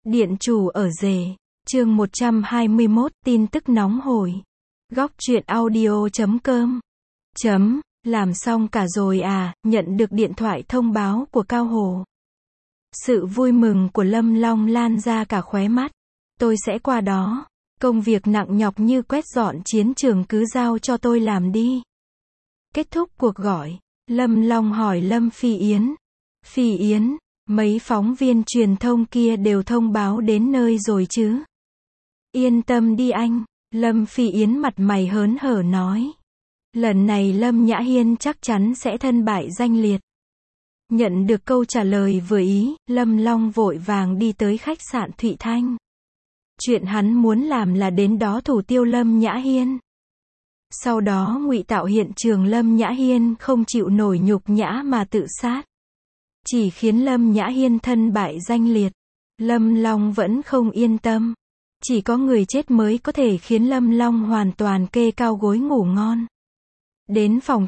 Điện chủ ở rể. Chương 121, tin tức nóng hổi. Góc truyện audio.com. Làm xong cả rồi à, nhận được điện thoại thông báo của Cao Hồ. Sự vui mừng của Lâm Long lan ra cả khóe mắt. Tôi sẽ qua đó. Công việc nặng nhọc như quét dọn chiến trường cứ giao cho tôi làm đi. Kết thúc cuộc gọi, Lâm Long hỏi Lâm Phi Yến. Phi Yến, mấy phóng viên truyền thông kia đều thông báo đến nơi rồi chứ? Yên tâm đi anh, Lâm Phi Yến mặt mày hớn hở nói. Lần này Lâm Nhã Hiên chắc chắn sẽ thân bại danh liệt. Nhận được câu trả lời vừa ý, Lâm Long vội vàng đi tới khách sạn Thụy Thanh. Chuyện hắn muốn làm là đến đó thủ tiêu Lâm Nhã Hiên. Sau đó ngụy tạo hiện trường Lâm Nhã Hiên không chịu nổi nhục nhã mà tự sát. Chỉ khiến Lâm Nhã Hiên thân bại danh liệt. Lâm Long vẫn không yên tâm. Chỉ có người chết mới có thể khiến Lâm Long hoàn toàn kê cao gối ngủ ngon. Đến phòng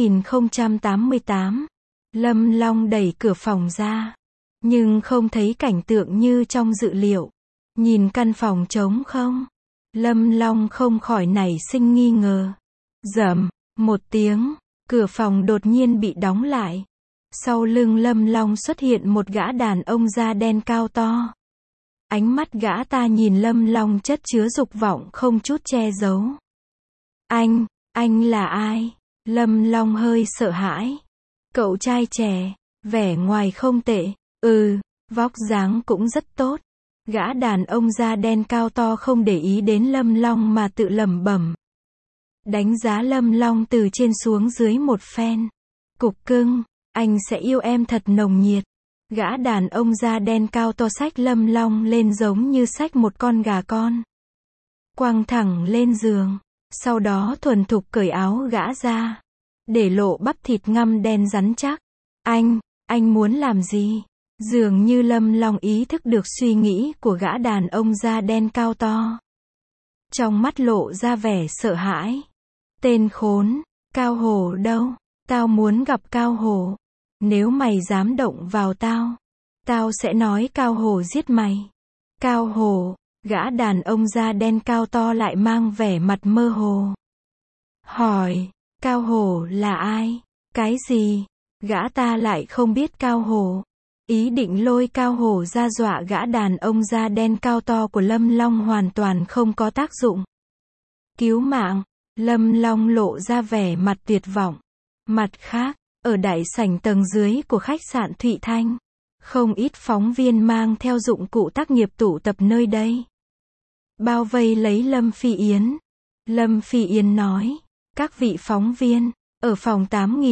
8088. Lâm Long đẩy cửa phòng ra. Nhưng không thấy cảnh tượng như trong dự liệu. Nhìn căn phòng trống không. Lâm Long không khỏi nảy sinh nghi ngờ. Rầm, một tiếng, cửa phòng đột nhiên bị đóng lại. Sau lưng Lâm Long xuất hiện một gã đàn ông da đen cao to. Ánh mắt gã ta nhìn Lâm Long chất chứa dục vọng không chút che giấu. Anh là ai? Lâm Long hơi sợ hãi. Cậu trai trẻ, vẻ ngoài không tệ, vóc dáng cũng rất tốt. Gã đàn ông da đen cao to không để ý đến Lâm Long mà tự lẩm bẩm. Đánh giá Lâm Long từ trên xuống dưới một phen. Cục cưng, anh sẽ yêu em thật nồng nhiệt. Gã đàn ông da đen cao to xách Lâm Long lên giống như xách một con gà con. Quăng thẳng lên giường. Sau đó thuần thục cởi áo gã ra. Để lộ bắp thịt ngăm đen rắn chắc. Anh muốn làm gì? Dường như Lâm Long ý thức được suy nghĩ của gã đàn ông da đen cao to. Trong mắt lộ ra vẻ sợ hãi. Tên khốn, Cao Hồ đâu? Tao muốn gặp Cao Hồ. Nếu mày dám động vào tao sẽ nói Cao Hồ giết mày. Cao Hồ, gã đàn ông da đen cao to lại mang vẻ mặt mơ hồ. Hỏi, Cao Hồ là ai? Cái gì? Gã ta lại không biết Cao Hồ. Ý định lôi Cao Hồ ra dọa gã đàn ông da đen cao to của Lâm Long hoàn toàn không có tác dụng. Cứu mạng, Lâm Long lộ ra vẻ mặt tuyệt vọng. Mặt khác, ở đại sảnh tầng dưới của khách sạn Thụy Thanh, không ít phóng viên mang theo dụng cụ tác nghiệp tụ tập nơi đây. Bao vây lấy Lâm Phi Yến. Lâm Phi Yến nói, các vị phóng viên, ở phòng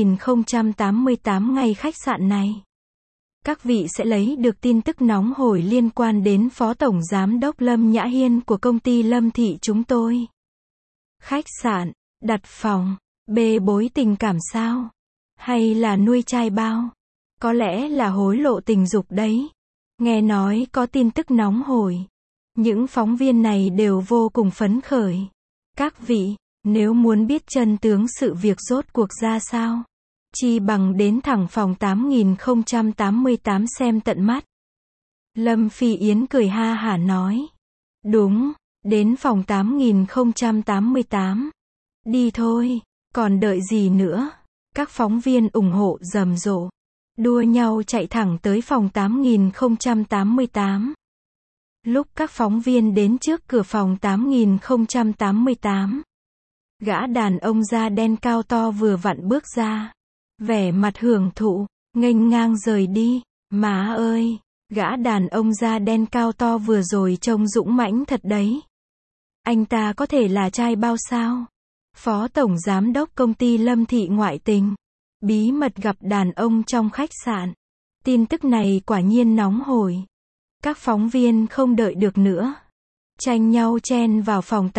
8088 ngay khách sạn này. Các vị sẽ lấy được tin tức nóng hổi liên quan đến Phó Tổng Giám đốc Lâm Nhã Hiên của công ty Lâm Thị chúng tôi. Khách sạn, đặt phòng, bê bối tình cảm sao? Hay là nuôi trai bao? Có lẽ là hối lộ tình dục đấy. Nghe nói có tin tức nóng hổi. Những phóng viên này đều vô cùng phấn khởi. Các vị, nếu muốn biết chân tướng sự việc rốt cuộc ra sao, chi bằng đến thẳng phòng 8088 xem tận mắt. Lâm Phi Yến cười ha hả nói. Đúng, đến phòng 8088. Đi thôi, còn đợi gì nữa? Các phóng viên ủng hộ rầm rộ. Đua nhau chạy thẳng tới phòng 8088. Lúc các phóng viên đến trước cửa phòng 8088, gã đàn ông da đen cao to vừa vặn bước ra. Vẻ mặt hưởng thụ, nghênh ngang rời đi. Má ơi, gã đàn ông da đen cao to vừa rồi trông dũng mãnh thật đấy. Anh ta có thể là trai bao sao? Phó Tổng Giám đốc công ty Lâm Thị ngoại tình. Bí mật gặp đàn ông trong khách sạn. Tin tức này quả nhiên nóng hổi. Các phóng viên không đợi được nữa. Tranh nhau chen vào phòng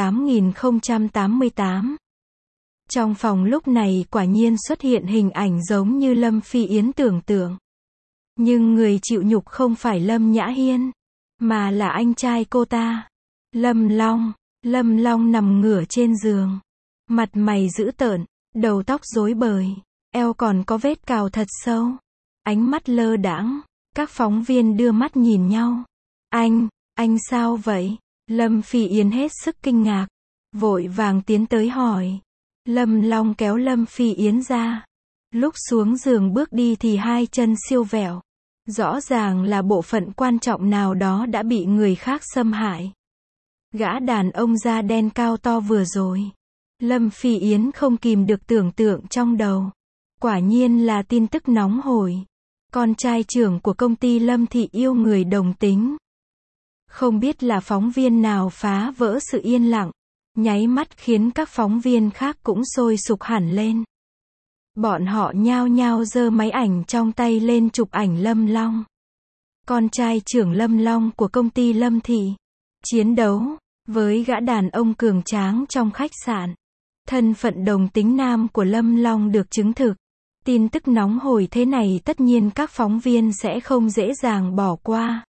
8088. Trong phòng lúc này quả nhiên xuất hiện hình ảnh giống như Lâm Phi Yến tưởng tượng. Nhưng người chịu nhục không phải Lâm Nhã Hiên, mà là anh trai cô ta. Lâm Long. Lâm Long nằm ngửa trên giường. Mặt mày dữ tợn, đầu tóc rối bời, eo còn có vết cào thật sâu. Ánh mắt lơ đãng. Các phóng viên đưa mắt nhìn nhau. Anh sao vậy? Lâm Phi Yến hết sức kinh ngạc. Vội vàng tiến tới hỏi. Lâm Long kéo Lâm Phi Yến ra. Lúc xuống giường bước đi thì hai chân siêu vẹo. Rõ ràng là bộ phận quan trọng nào đó đã bị người khác xâm hại. Gã đàn ông da đen cao to vừa rồi. Lâm Phi Yến không kìm được tưởng tượng trong đầu. Quả nhiên là tin tức nóng hổi. Con trai trưởng của công ty Lâm Thị yêu người đồng tính. Không biết là phóng viên nào phá vỡ sự yên lặng, nháy mắt khiến các phóng viên khác cũng sôi sục hẳn lên. Bọn họ nhao nhao giơ máy ảnh trong tay lên chụp ảnh Lâm Long. Con trai trưởng Lâm Long của công ty Lâm Thị. Chiến đấu với gã đàn ông cường tráng trong khách sạn. Thân phận đồng tính nam của Lâm Long được chứng thực. Tin tức nóng hổi thế này tất nhiên các phóng viên sẽ không dễ dàng bỏ qua.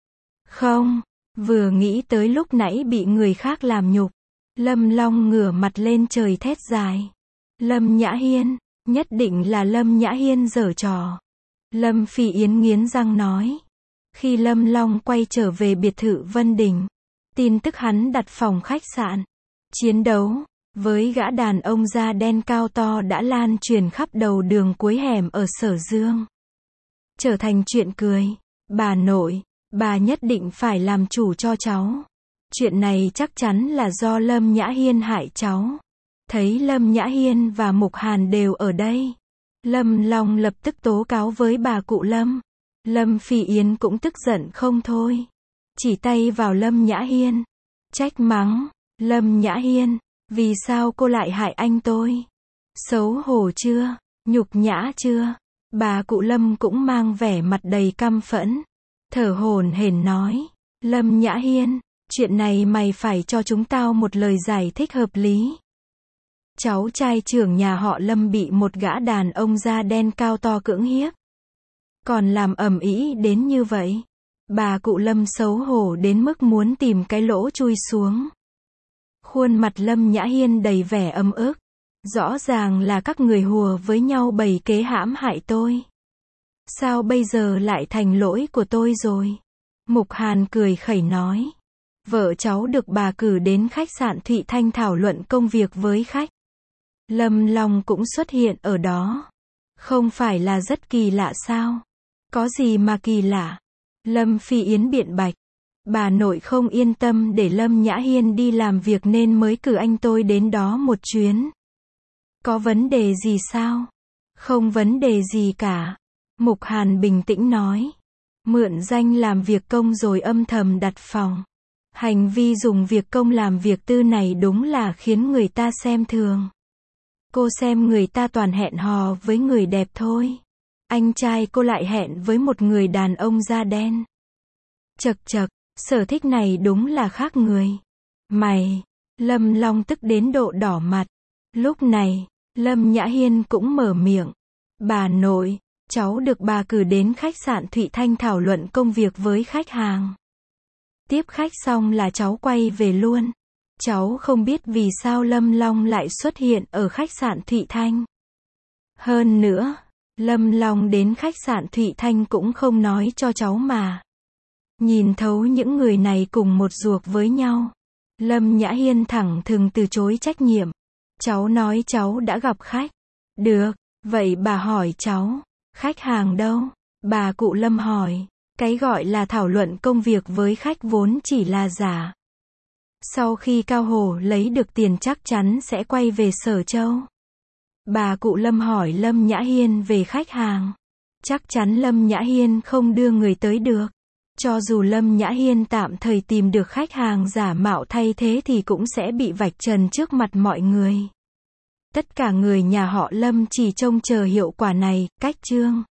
Không, vừa nghĩ tới lúc nãy bị người khác làm nhục. Lâm Long ngửa mặt lên trời thét dài. Lâm Nhã Hiên, nhất định là Lâm Nhã Hiên giở trò. Lâm Phi Yến nghiến răng nói. Khi Lâm Long quay trở về biệt thự Vân Đình, tin tức hắn đặt phòng khách sạn, chiến đấu với gã đàn ông da đen cao to đã lan truyền khắp đầu đường cuối hẻm ở Sở Dương. Trở thành chuyện cười. Bà nội, bà nhất định phải làm chủ cho cháu. Chuyện này chắc chắn là do Lâm Nhã Hiên hại cháu. Thấy Lâm Nhã Hiên và Mục Hàn đều ở đây, Lâm Long lập tức tố cáo với bà cụ Lâm. Lâm Phi Yến cũng tức giận không thôi. Chỉ tay vào Lâm Nhã Hiên. Trách mắng. Lâm Nhã Hiên, vì sao cô lại hại anh tôi? Xấu hổ chưa? Nhục nhã chưa? Bà cụ Lâm cũng mang vẻ mặt đầy căm phẫn. Thở hổn hển nói. Lâm Nhã Hiên, chuyện này mày phải cho chúng tao một lời giải thích hợp lý. Cháu trai trưởng nhà họ Lâm bị một gã đàn ông da đen cao to cưỡng hiếp. Còn làm ầm ĩ đến như vậy. Bà cụ Lâm xấu hổ đến mức muốn tìm cái lỗ chui xuống. Khuôn mặt Lâm Nhã Hiên đầy vẻ ấm ức. Rõ ràng là các người hùa với nhau bày kế hãm hại tôi. Sao bây giờ lại thành lỗi của tôi rồi? Mục Hàn cười khẩy nói. Vợ cháu được bà cử đến khách sạn Thụy Thanh thảo luận công việc với khách. Lâm Long cũng xuất hiện ở đó. Không phải là rất kỳ lạ sao? Có gì mà kỳ lạ? Lâm Phi Yến biện bạch. Bà nội không yên tâm để Lâm Nhã Hiên đi làm việc nên mới cử anh tôi đến đó một chuyến. Có vấn đề gì sao? Không vấn đề gì cả. Mục Hàn bình tĩnh nói. Mượn danh làm việc công rồi âm thầm đặt phòng. Hành vi dùng việc công làm việc tư này đúng là khiến người ta xem thường. Cô xem người ta toàn hẹn hò với người đẹp thôi. Anh trai cô lại hẹn với một người đàn ông da đen. Chậc chậc, sở thích này đúng là khác người. Mày, Lâm Long tức đến độ đỏ mặt. Lúc này, Lâm Nhã Hiên cũng mở miệng. Bà nội, cháu được bà cử đến khách sạn Thụy Thanh thảo luận công việc với khách hàng. Tiếp khách xong là cháu quay về luôn. Cháu không biết vì sao Lâm Long lại xuất hiện ở khách sạn Thụy Thanh. Hơn nữa, Lâm Long đến khách sạn Thụy Thanh cũng không nói cho cháu mà. Nhìn thấu những người này cùng một ruột với nhau. Lâm Nhã Hiên thẳng thừng từ chối trách nhiệm. Cháu nói cháu đã gặp khách. Được, vậy bà hỏi cháu, khách hàng đâu? Bà cụ Lâm hỏi. Cái gọi là thảo luận công việc với khách vốn chỉ là giả. Sau khi Cao Hổ lấy được tiền chắc chắn sẽ quay về Sở Châu. Bà cụ Lâm hỏi Lâm Nhã Hiên về khách hàng. Chắc chắn Lâm Nhã Hiên không đưa người tới được. Cho dù Lâm Nhã Hiên tạm thời tìm được khách hàng giả mạo thay thế thì cũng sẽ bị vạch trần trước mặt mọi người. Tất cả người nhà họ Lâm chỉ trông chờ hiệu quả này, cách chương.